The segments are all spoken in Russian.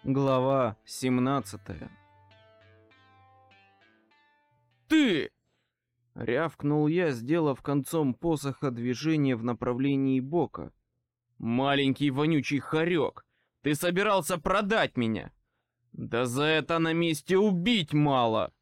Глава 17. Ты! Рявкнул я, сделав концом посоха движение в направлении бока. Маленький вонючий хорек! Ты собирался продать меня! Да за это на месте убить мало!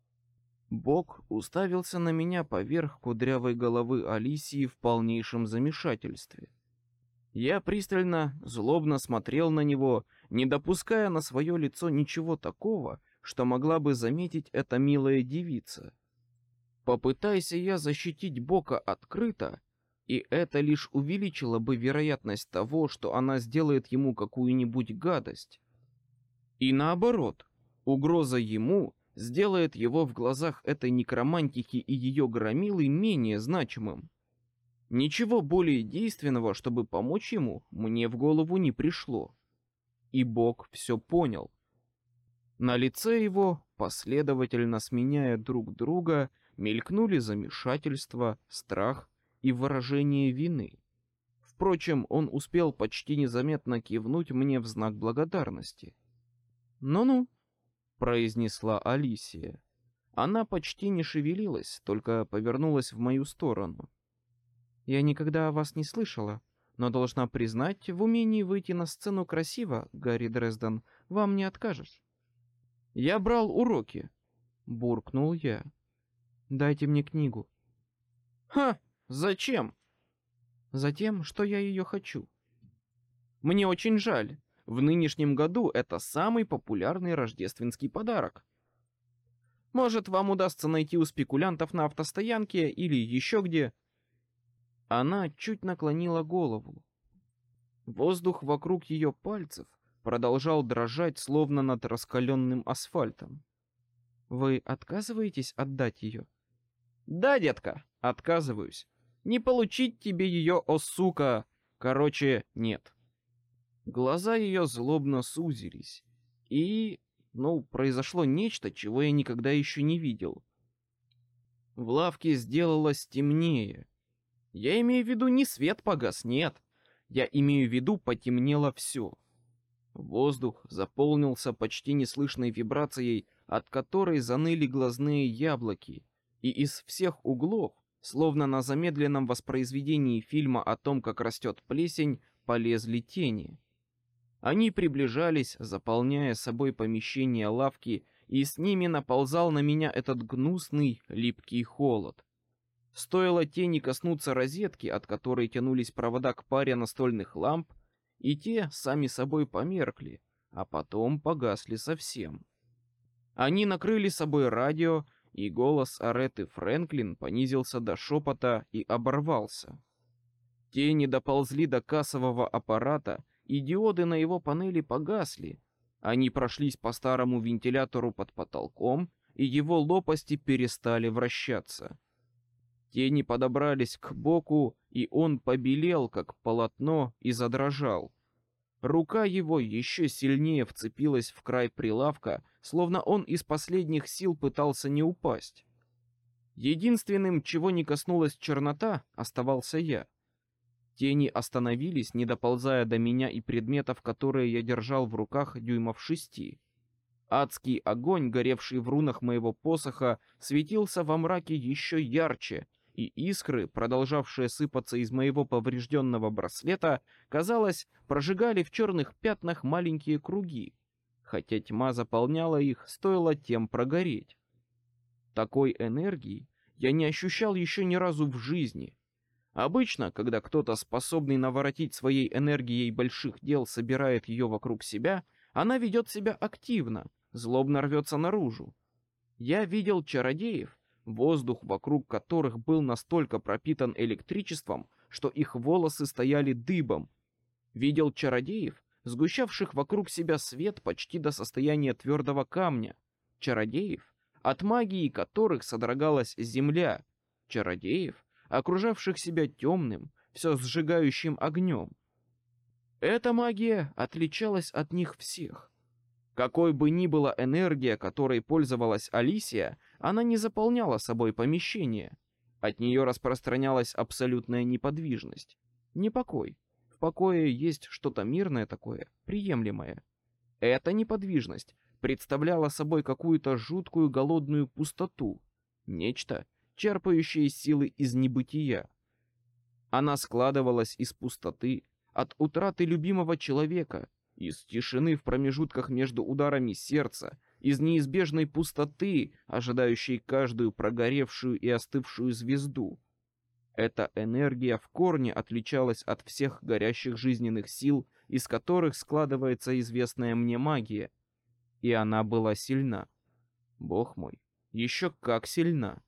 Бок уставился на меня поверх кудрявой головы Алисии в полнейшем замешательстве. Я пристально, злобно смотрел на него, не допуская на свое лицо ничего такого, что могла бы заметить эта милая девица. Попытайся я защитить Бока открыто, и это лишь увеличило бы вероятность того, что она сделает ему какую-нибудь гадость. И наоборот, угроза ему сделает его в глазах этой некромантики и ее громилы менее значимым. Ничего более действенного, чтобы помочь ему, мне в голову не пришло. И Бог все понял. На лице его, последовательно сменяя друг друга, мелькнули замешательство, страх и выражение вины. Впрочем, он успел почти незаметно кивнуть мне в знак благодарности. «Ну-ну», — произнесла Алисия. Она почти не шевелилась, только повернулась в мою сторону. «Я никогда о вас не слышала, но должна признать, в умении выйти на сцену красиво, Гарри Дрезден, вам не откажешь». «Я брал уроки», — буркнул я. «Дайте мне книгу». Ха! Зачем? «Затем, что я ее хочу». Мне очень жаль. В нынешнем году это самый популярный рождественский подарок. Может, вам удастся найти у спекулянтов на автостоянке или еще где. Она чуть наклонила голову. Воздух вокруг ее пальцев продолжал дрожать, словно над раскаленным асфальтом. «Вы отказываетесь отдать ее?» Да, детка, отказываюсь. Не получить тебе ее, о сука. Короче, нет. Глаза ее злобно сузились. И, произошло нечто, чего я никогда еще не видел. В лавке сделалось темнее. Я имею в виду не свет погас, нет. Я имею в виду потемнело все. Воздух заполнился почти неслышной вибрацией, от которой заныли глазные яблоки, и из всех углов, словно на замедленном воспроизведении фильма о том, как растет плесень, полезли тени. Они приближались, заполняя собой помещение лавки, и с ними наползал на меня этот гнусный, липкий холод. Стоило тени коснуться розетки, от которой тянулись провода к паре настольных ламп, и те сами собой померкли, а потом погасли совсем. Они накрыли собой радио, и голос Ареты Фрэнклин понизился до шепота и оборвался. Тени доползли до кассового аппарата, и диоды на его панели погасли. Они прошлись по старому вентилятору под потолком, и его лопасти перестали вращаться. Тени подобрались к боку, и он побелел, как полотно, и задрожал. Рука его еще сильнее вцепилась в край прилавка, словно он из последних сил пытался не упасть. Единственным, чего не коснулась чернота, оставался я. Тени остановились, не доползая до меня и предметов, которые я держал в руках дюймов 6. Адский огонь, горевший в рунах моего посоха, светился во мраке еще ярче, и искры, продолжавшие сыпаться из моего поврежденного браслета, казалось, прожигали в черных пятнах маленькие круги, хотя тьма заполняла их, стоило тем прогореть. Такой энергии я не ощущал еще ни разу в жизни. Обычно, когда кто-то, способный наворотить своей энергией больших дел, собирает ее вокруг себя, она ведет себя активно, злобно рвется наружу. Я видел чародеев, воздух вокруг которых был настолько пропитан электричеством, что их волосы стояли дыбом. Видел чародеев, сгущавших вокруг себя свет почти до состояния твердого камня. Чародеев, от магии которых содрогалась земля. Чародеев, окружавших себя темным, все сжигающим огнем. Эта магия отличалась от них всех. Какой бы ни была энергия, которой пользовалась Алисия, она не заполняла собой помещение. От нее распространялась абсолютная неподвижность, непокой. В покое есть что-то мирное такое, приемлемое. Эта неподвижность представляла собой какую-то жуткую голодную пустоту, нечто, черпающее силы из небытия. Она складывалась из пустоты, от утраты любимого человека, из тишины в промежутках между ударами сердца, из неизбежной пустоты, ожидающей каждую прогоревшую и остывшую звезду. Эта энергия в корне отличалась от всех горящих жизненных сил, из которых складывается известная мне магия. И она была сильна. Бог мой, еще как сильна.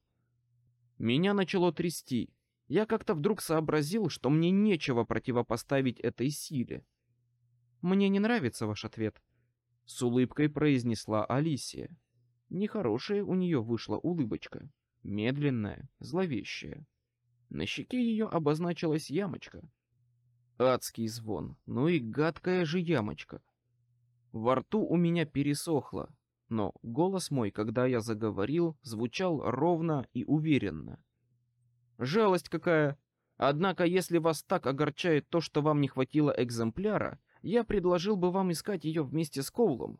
Меня начало трясти. Я как-то вдруг сообразил, что мне нечего противопоставить этой силе. «Мне не нравится ваш ответ», — с улыбкой произнесла Алисия. Нехорошая у нее вышла улыбочка, медленная, зловещая. На щеке ее обозначилась ямочка. Адский звон, ну и гадкая же ямочка. Во рту у меня пересохло, но голос мой, когда я заговорил, звучал ровно и уверенно. Жалость какая! Однако, если вас так огорчает то, что вам не хватило экземпляра, я предложил бы вам искать ее вместе с Коулом.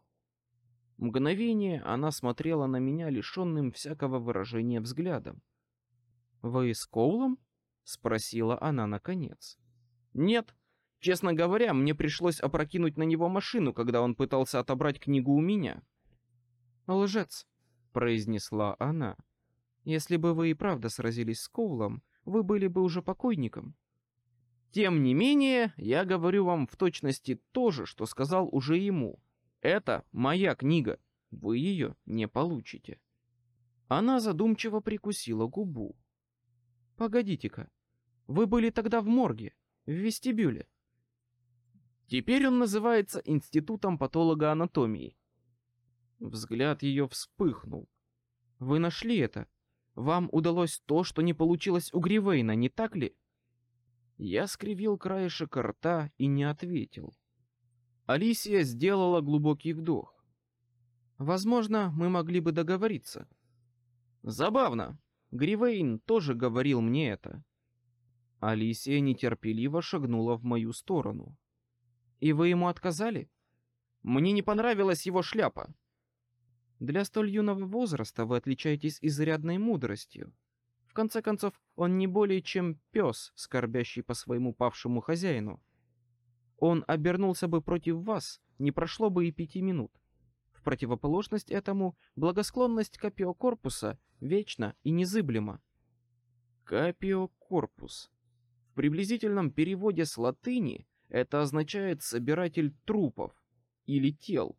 Мгновение она смотрела на меня лишенным всякого выражения взглядом. «Вы с Коулом?» — спросила она наконец. «Нет. Честно говоря, мне пришлось опрокинуть на него машину, когда он пытался отобрать книгу у меня». «Лжец», — произнесла она. «Если бы вы и правда сразились с Коулом, вы были бы уже покойником». «Тем не менее, я говорю вам в точности то же, что сказал уже ему. Это моя книга. Вы ее не получите». Она задумчиво прикусила губу. «Погодите-ка, вы были тогда в морге, в вестибюле?» «Теперь он называется Институтом патологоанатомии». Взгляд ее вспыхнул. «Вы нашли это? Вам удалось то, что не получилось у Гривейна, не так ли?» Я скривил краешек рта и не ответил. Алисия сделала глубокий вдох. «Возможно, мы могли бы договориться». «Забавно. Гривейн тоже говорил мне это». Алисия нетерпеливо шагнула в мою сторону. «И вы ему отказали?» «Мне не понравилась его шляпа». «Для столь юного возраста вы отличаетесь изрядной мудростью. В конце концов, он не более чем пес, скорбящий по своему павшему хозяину. Он обернулся бы против вас, не прошло бы и 5 минут. В противоположность этому, благосклонность Капиокорпуса вечна и незыблема». Капиокорпус. В приблизительном переводе с латыни это означает «собиратель трупов» или тел.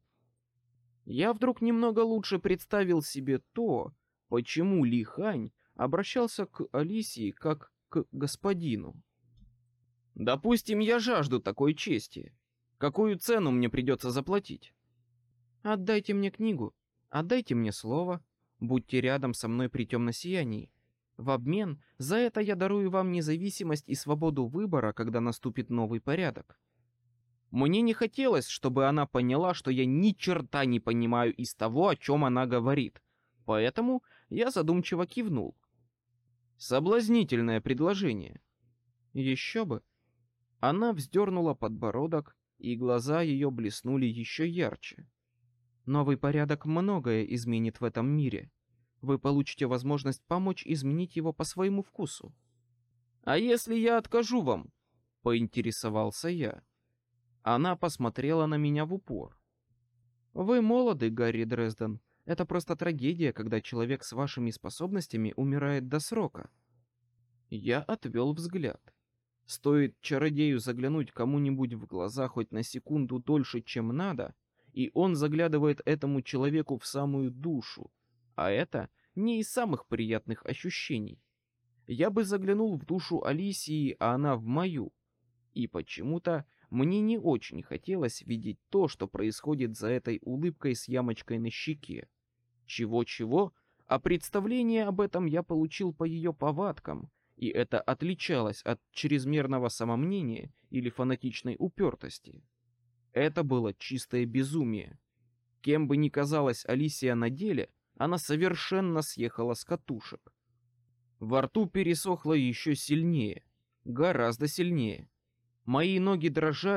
Я вдруг немного лучше представил себе то, почему Ли Хань обращался к Алисии как к господину. «Допустим, я жажду такой чести. Какую цену мне придется заплатить?» «Отдайте мне книгу, отдайте мне слово, будьте рядом со мной при темном сиянии. В обмен за это я дарую вам независимость и свободу выбора, когда наступит новый порядок». Мне не хотелось, чтобы она поняла, что я ни черта не понимаю из того, о чем она говорит. Поэтому я задумчиво кивнул. Соблазнительное предложение. Еще бы. Она вздернула подбородок, и глаза ее блеснули еще ярче. Новый порядок многое изменит в этом мире. Вы получите возможность помочь изменить его по своему вкусу. «А если я откажу вам?» — поинтересовался я. Она посмотрела на меня в упор. «Вы молоды, Гарри Дрезден. Это просто трагедия, когда человек с вашими способностями умирает до срока». Я отвел взгляд. Стоит чародею заглянуть кому-нибудь в глаза хоть на секунду дольше, чем надо, и он заглядывает этому человеку в самую душу, а это не из самых приятных ощущений. Я бы заглянул в душу Алисии, а она в мою. И почему-то мне не очень хотелось видеть то, что происходит за этой улыбкой с ямочкой на щеке. Чего-чего, а представление об этом я получил по ее повадкам, и это отличалось от чрезмерного самомнения или фанатичной упертости. Это было чистое безумие. Кем бы ни казалась Алисия на деле, она совершенно съехала с катушек. Во рту пересохло еще сильнее, гораздо сильнее. Мои ноги дрожали,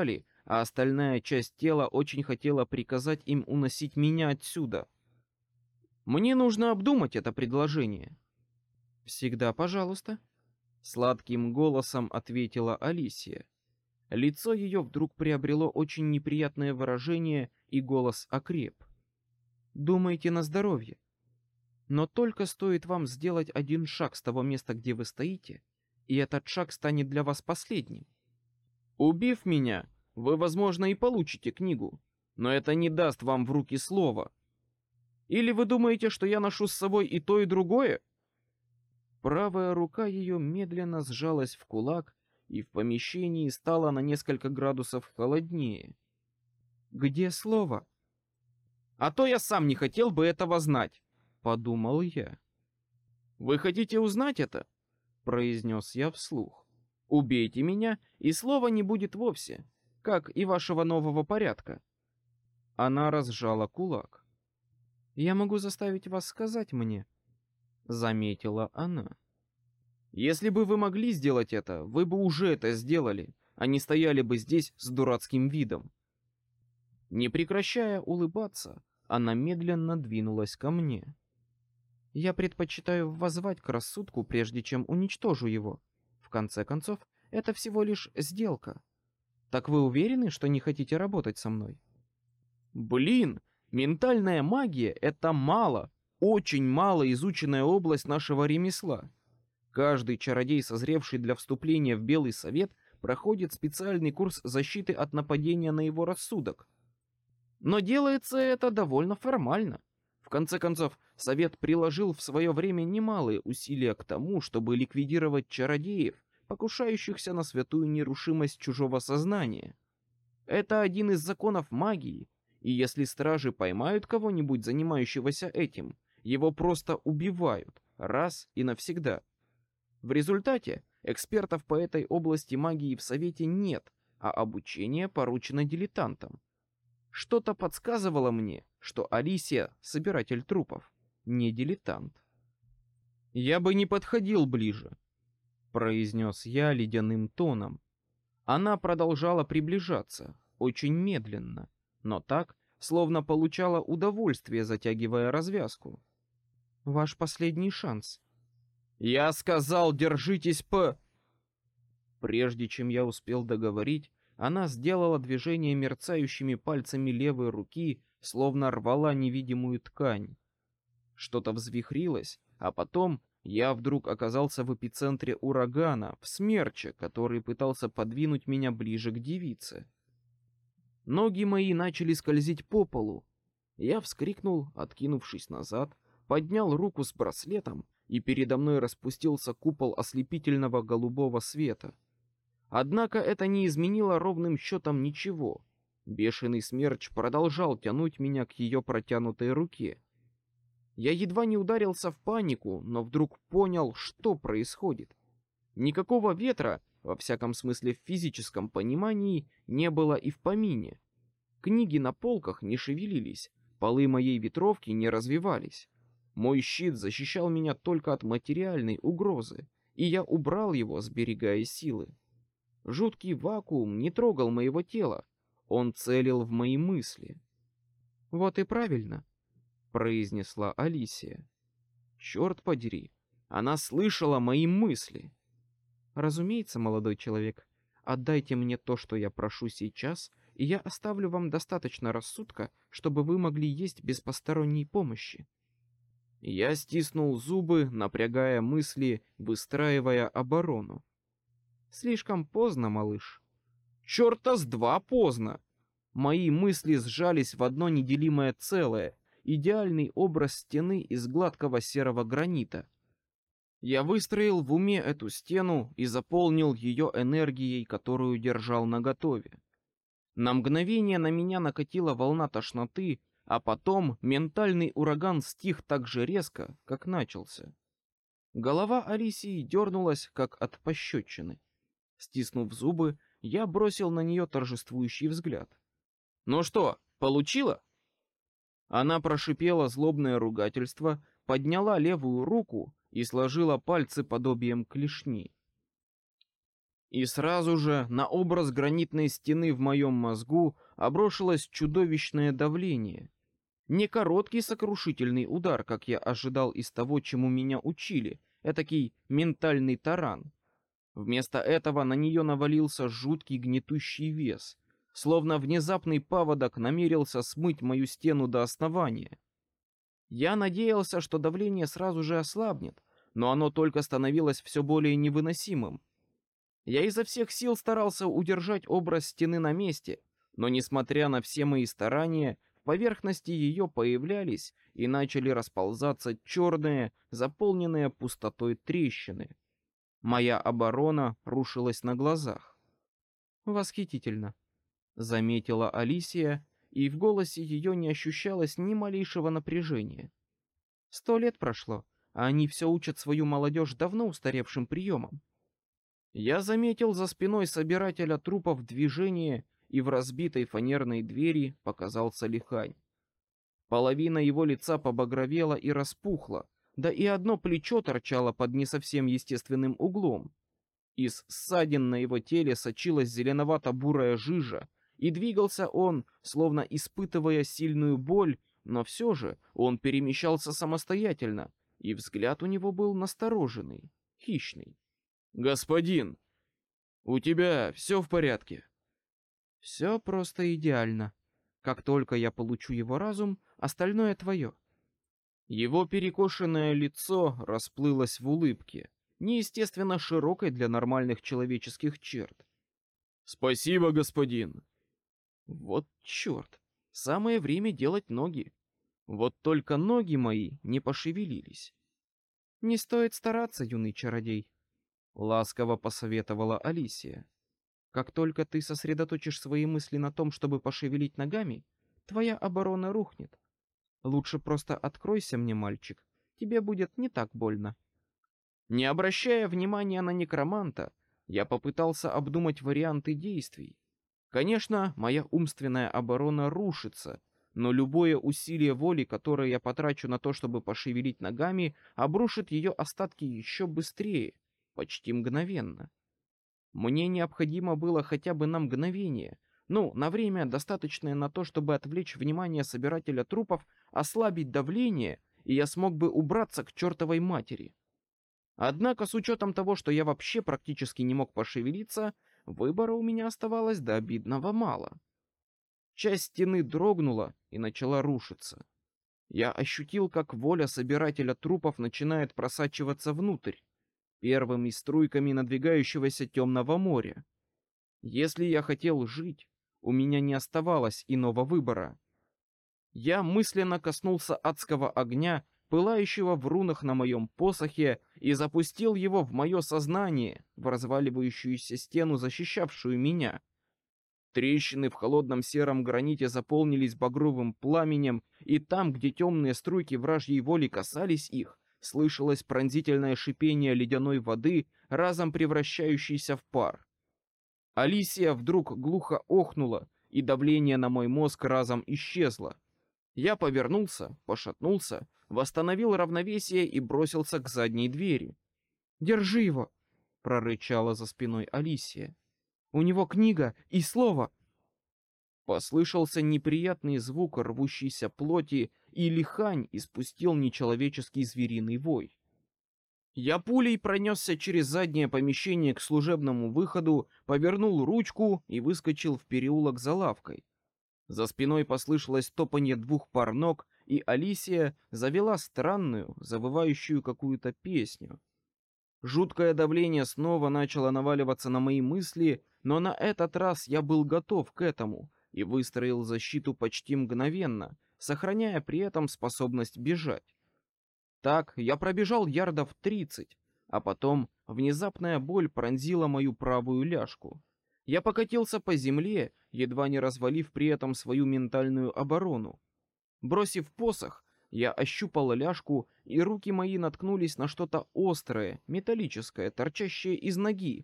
а остальная часть тела очень хотела приказать им уносить меня отсюда. Мне нужно обдумать это предложение. Всегда, пожалуйста, сладким голосом ответила Алисия. Лицо ее вдруг приобрело очень неприятное выражение, и голос окреп. Думайте на здоровье. Но только стоит вам сделать один шаг с того места, где вы стоите, и этот шаг станет для вас последним. Убив меня, вы, возможно, и получите книгу, но это не даст вам в руки слова. Или вы думаете, что я ношу с собой и то, и другое? Правая рука ее медленно сжалась в кулак, и в помещении стало на несколько градусов холоднее. Где слово? А то я сам не хотел бы этого знать, подумал я. Вы хотите узнать это? Произнес я вслух. Убейте меня, и слова не будет вовсе, как и вашего нового порядка. Она разжала кулак. Я могу заставить вас сказать мне, заметила она. Если бы вы могли сделать это, вы бы уже это сделали, а не стояли бы здесь с дурацким видом. Не прекращая улыбаться, она медленно двинулась ко мне. Я предпочитаю воззвать к рассудку, прежде чем уничтожу его. В конце концов, это всего лишь сделка. Так вы уверены, что не хотите работать со мной? Блин, ментальная магия — это очень мало изученная область нашего ремесла. Каждый чародей, созревший для вступления в Белый Совет, проходит специальный курс защиты от нападения на его рассудок. Но делается это довольно формально. В конце концов, Совет приложил в свое время немалые усилия к тому, чтобы ликвидировать чародеев, покушающихся на святую нерушимость чужого сознания. Это один из законов магии, и если стражи поймают кого-нибудь, занимающегося этим, его просто убивают раз и навсегда. В результате экспертов по этой области магии в Совете нет, а обучение поручено дилетантам. Что-то подсказывало мне, что Алисия — собиратель трупов, не дилетант. «Я бы не подходил ближе», — произнес я ледяным тоном. Она продолжала приближаться, очень медленно, но так, словно получала удовольствие, затягивая развязку. «Ваш последний шанс». «Я сказал, держитесь по...» Прежде чем я успел договорить, она сделала движение мерцающими пальцами левой руки, словно рвала невидимую ткань. Что-то взвихрилось, а потом я вдруг оказался в эпицентре урагана, в смерче, который пытался подвинуть меня ближе к девице. Ноги мои начали скользить по полу. Я вскрикнул, откинувшись назад, поднял руку с браслетом, и передо мной распустился купол ослепительного голубого света. Однако это не изменило ровным счетом ничего. Бешеный смерч продолжал тянуть меня к ее протянутой руке. Я едва не ударился в панику, но вдруг понял, что происходит. Никакого ветра, во всяком смысле в физическом понимании, не было и в помине. Книги на полках не шевелились, полы моей ветровки не развивались. Мой щит защищал меня только от материальной угрозы, и я убрал его, сберегая силы. Жуткий вакуум не трогал моего тела, он целил в мои мысли. «Вот и правильно», — произнесла Алисия. «Черт подери, она слышала мои мысли». «Разумеется, молодой человек, отдайте мне то, что я прошу сейчас, и я оставлю вам достаточно рассудка, чтобы вы могли есть без посторонней помощи». Я стиснул зубы, напрягая мысли, выстраивая оборону. «Слишком поздно, малыш». «Черта с два поздно!» Мои мысли сжались в одно неделимое целое, идеальный образ стены из гладкого серого гранита. Я выстроил в уме эту стену и заполнил ее энергией, которую держал наготове. На мгновение на меня накатила волна тошноты, а потом ментальный ураган стих так же резко, как начался. Голова Алисии дернулась, как от пощечины. Стиснув зубы, я бросил на нее торжествующий взгляд. «Ну что, получила?» Она прошипела злобное ругательство, подняла левую руку и сложила пальцы подобием клешни. И сразу же на образ гранитной стены в моем мозгу обрушилось чудовищное давление. Не короткий сокрушительный удар, как я ожидал из того, чему меня учили, этакий ментальный таран. Вместо этого на нее навалился жуткий гнетущий вес, словно внезапный паводок намерился смыть мою стену до основания. Я надеялся, что давление сразу же ослабнет, но оно только становилось все более невыносимым. Я изо всех сил старался удержать образ стены на месте, но, несмотря на все мои старания, в поверхности ее появлялись и начали расползаться черные, заполненные пустотой трещины. Моя оборона рушилась на глазах. «Восхитительно», — заметила Алисия, и в голосе ее не ощущалось ни малейшего напряжения. 100 лет прошло, а они все учат свою молодежь давно устаревшим приемам. Я заметил за спиной собирателя трупов движение, и в разбитой фанерной двери показался Лихань. Половина его лица побагровела и распухла, да и одно плечо торчало под не совсем естественным углом. Из ссадин на его теле сочилась зеленовато-бурая жижа, и двигался он, словно испытывая сильную боль, но все же он перемещался самостоятельно, и взгляд у него был настороженный, хищный. «Господин, у тебя все в порядке?» «Все просто идеально. Как только я получу его разум, остальное твое». Его перекошенное лицо расплылось в улыбке, неестественно широкой для нормальных человеческих черт. «Спасибо, господин». Вот черт, самое время делать ноги. Вот только ноги мои не пошевелились. «Не стоит стараться, юный чародей», — ласково посоветовала Алисия. «Как только ты сосредоточишь свои мысли на том, чтобы пошевелить ногами, твоя оборона рухнет. Лучше просто откройся мне, мальчик, тебе будет не так больно». Не обращая внимания на некроманта, я попытался обдумать варианты действий. Конечно, моя умственная оборона рушится, но любое усилие воли, которое я потрачу на то, чтобы пошевелить ногами, обрушит ее остатки еще быстрее, почти мгновенно. Мне необходимо было хотя бы на мгновение, на время, достаточное на то, чтобы отвлечь внимание собирателя трупов, ослабить давление, и я смог бы убраться к чертовой матери. Однако, с учетом того, что я вообще практически не мог пошевелиться, выбора у меня оставалось до обидного мало. Часть стены дрогнула и начала рушиться. Я ощутил, как воля собирателя трупов начинает просачиваться внутрь, первыми струйками надвигающегося темного моря. Если я хотел жить, у меня не оставалось иного выбора. Я мысленно коснулся адского огня, пылающего в рунах на моем посохе, и запустил его в мое сознание, в разваливающуюся стену, защищавшую меня. Трещины в холодном сером граните заполнились багровым пламенем, и там, где темные струйки вражьей воли касались их, слышалось пронзительное шипение ледяной воды, разом превращающейся в пар. Алисия вдруг глухо охнула, и давление на мой мозг разом исчезло. Я повернулся, пошатнулся, восстановил равновесие и бросился к задней двери. «Держи его!» — прорычала за спиной Алисия. «У него книга и слово!» Послышался неприятный звук рвущейся плоти, и Лихань испустил нечеловеческий звериный вой. Я пулей пронесся через заднее помещение к служебному выходу, повернул ручку и выскочил в переулок за лавкой. За спиной послышалось топанье 2 пар ног, и Алисия завела странную, завывающую какую-то песню. Жуткое давление снова начало наваливаться на мои мысли, но на этот раз я был готов к этому и выстроил защиту почти мгновенно, сохраняя при этом способность бежать. Так я пробежал ярдов 30, а потом внезапная боль пронзила мою правую ляжку. Я покатился по земле, едва не развалив при этом свою ментальную оборону. Бросив посох, я ощупал ляжку, и руки мои наткнулись на что-то острое, металлическое, торчащее из ноги.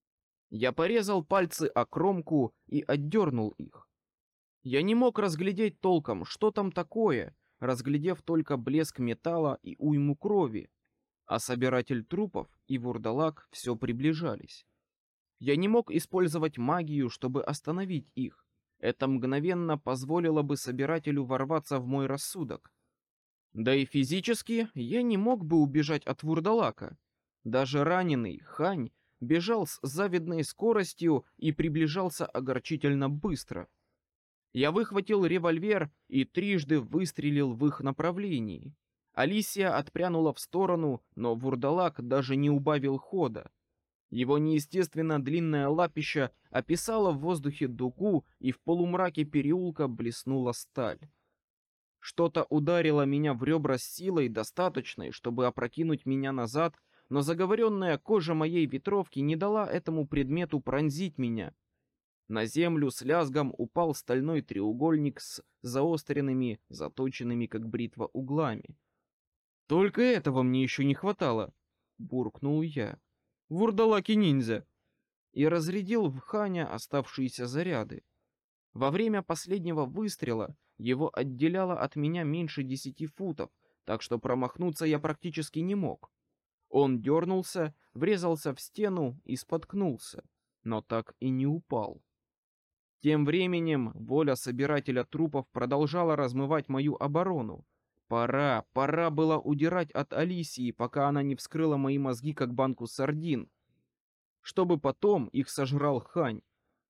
Я порезал пальцы о кромку и отдернул их. Я не мог разглядеть толком, что там такое, разглядев только блеск металла и уйму крови, а собиратель трупов и вурдалак все приближались. Я не мог использовать магию, чтобы остановить их. Это мгновенно позволило бы собирателю ворваться в мой рассудок. Да и физически я не мог бы убежать от вурдалака. Даже раненый Хань бежал с завидной скоростью и приближался огорчительно быстро. Я выхватил револьвер и трижды выстрелил в их направлении. Алисия отпрянула в сторону, но вурдалак даже не убавил хода. Его неестественно длинное лапище описало в воздухе дугу, и в полумраке переулка блеснула сталь. Что-то ударило меня в ребра с силой, достаточной, чтобы опрокинуть меня назад, но заговоренная кожа моей ветровки не дала этому предмету пронзить меня. На землю с лязгом упал стальной треугольник с заостренными, заточенными как бритва углами. «Только этого мне еще не хватало», — буркнул я. «Вурдалаки-ниндзя!» И разрядил в Ханя оставшиеся заряды. Во время последнего выстрела его отделяло от меня меньше 10 футов, так что промахнуться я практически не мог. Он дернулся, врезался в стену и споткнулся, но так и не упал. Тем временем воля собирателя трупов продолжала размывать мою оборону. Пора было удирать от Алисии, пока она не вскрыла мои мозги, как банку сардин, чтобы потом их сожрал Хань.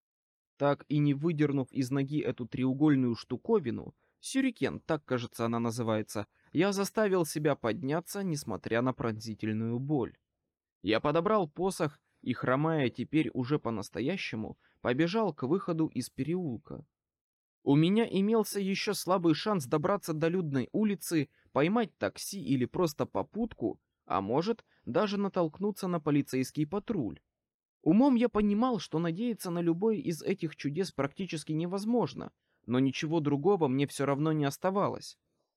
Так и не выдернув из ноги эту треугольную штуковину, сюрикен, так, кажется, она называется, я заставил себя подняться, несмотря на пронзительную боль. Я подобрал посох и, хромая теперь уже по-настоящему, побежал к выходу из переулка. У меня имелся еще слабый шанс добраться до людной улицы, поймать такси или просто попутку, а может, даже натолкнуться на полицейский патруль. Умом я понимал, что надеяться на любой из этих чудес практически невозможно, но ничего другого мне все равно не оставалось.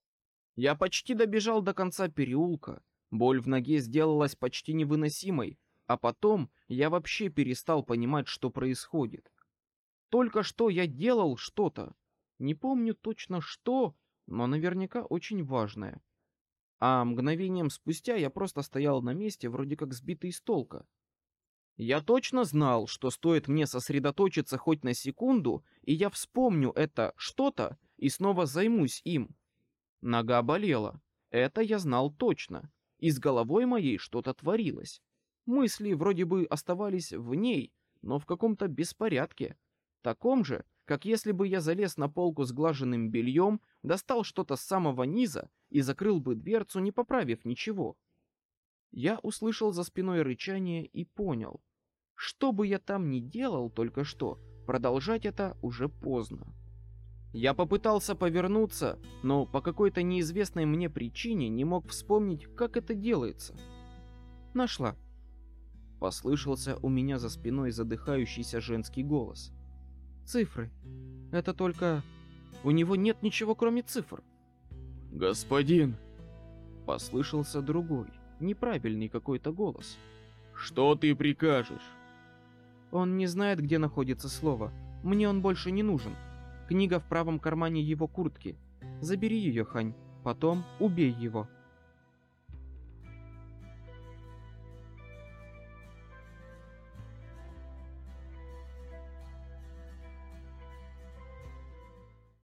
Я почти добежал до конца переулка, боль в ноге сделалась почти невыносимой, а потом я вообще перестал понимать, что происходит. Только что я делал что-то. Не помню точно что, но наверняка очень важное. А мгновением спустя я просто стоял на месте, вроде как сбитый с толка. Я точно знал, что стоит мне сосредоточиться хоть на секунду, и я вспомню это что-то и снова займусь им. Нога болела. Это я знал точно. И с головой моей что-то творилось. Мысли вроде бы оставались в ней, но в каком-то беспорядке. Таком же, как если бы я залез на полку с глаженным бельем, достал что-то с самого низа и закрыл бы дверцу, не поправив ничего. Я услышал за спиной рычание и понял. Что бы я там ни делал только что, продолжать это уже поздно. Я попытался повернуться, но по какой-то неизвестной мне причине не мог вспомнить, как это делается. «Нашла», — послышался у меня за спиной задыхающийся женский голос. «Цифры. Это только... У него нет ничего, кроме цифр». «Господин!» — послышался другой, неправильный какой-то голос. «Что ты прикажешь?» «Он не знает, где находится слово. Мне он больше не нужен. Книга в правом кармане его куртки. Забери ее, Хань. Потом убей его».